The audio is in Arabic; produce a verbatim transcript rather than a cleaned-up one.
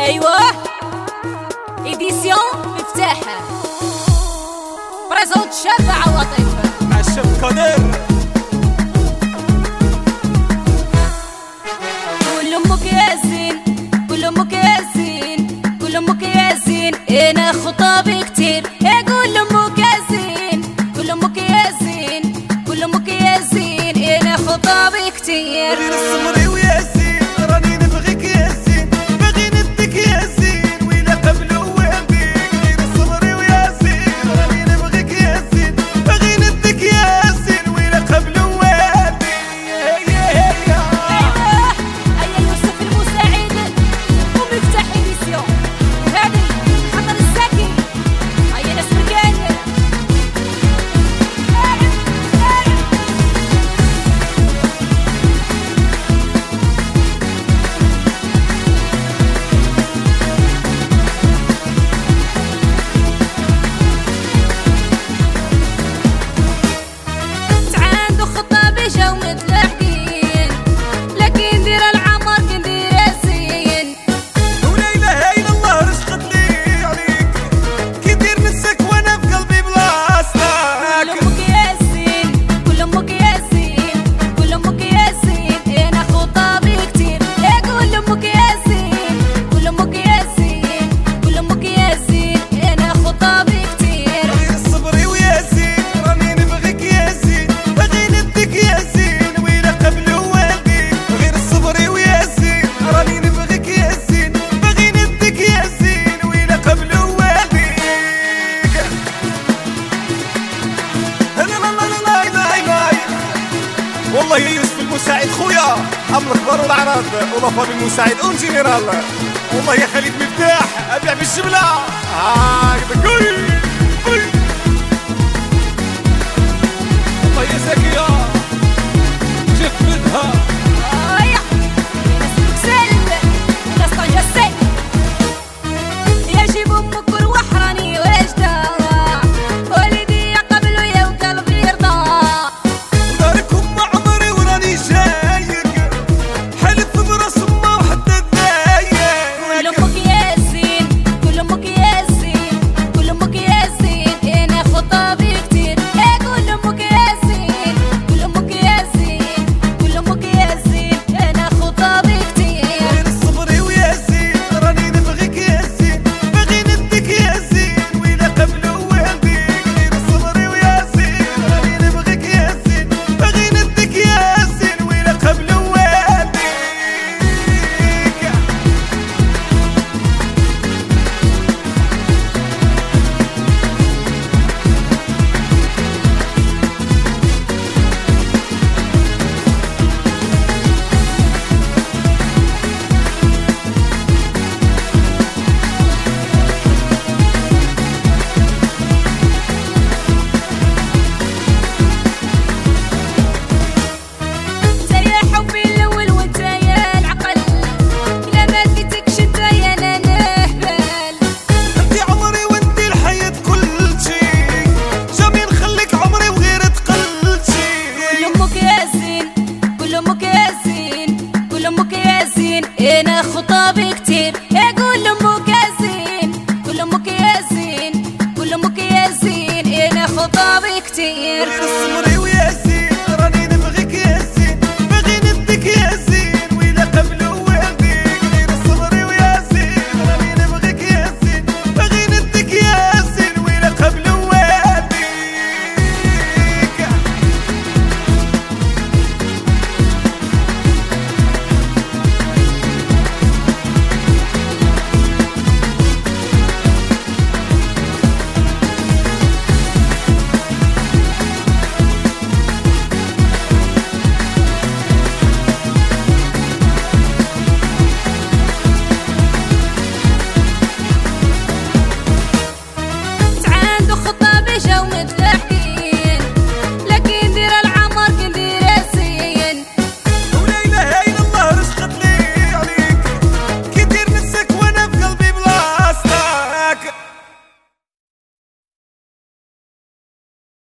ايوه ايديسيون مفتاحه بريزونت شابة عواطف مع الشاب قدير. قول امك يا زين، قول امك يا زين، قول امك يا زين انا خطابي كتير. قول امك يا زين، قول امك يا زين، قول امك يا زين انا خطابي كتير. غير الصبري ويا زين راني نبغيك يا زين، باغي نديك يا زين ويلا قبل والديك. غير الصبري ويا زين راني نبغيك يا زين، باغي نديك يا زين ويلا قبل والديك. ايوه هيا يوسف المساعد ومفتاح ايديسيون وهادي خطر الزكي. هيا ناس مرقان والله يا يوسف المساعد خويا، امر كبار والعراض وظفر المساعد اون جينيرال. والله يا خالد مفتاح ابيع بالجمله هكذا كوي كوي. والله يا زكيه جفدها هيا سالم ناس طنجة السيل. يا جيب امك روح راني واجده والدي قبله يا وقلبي يرضى. انا خطابي كتير.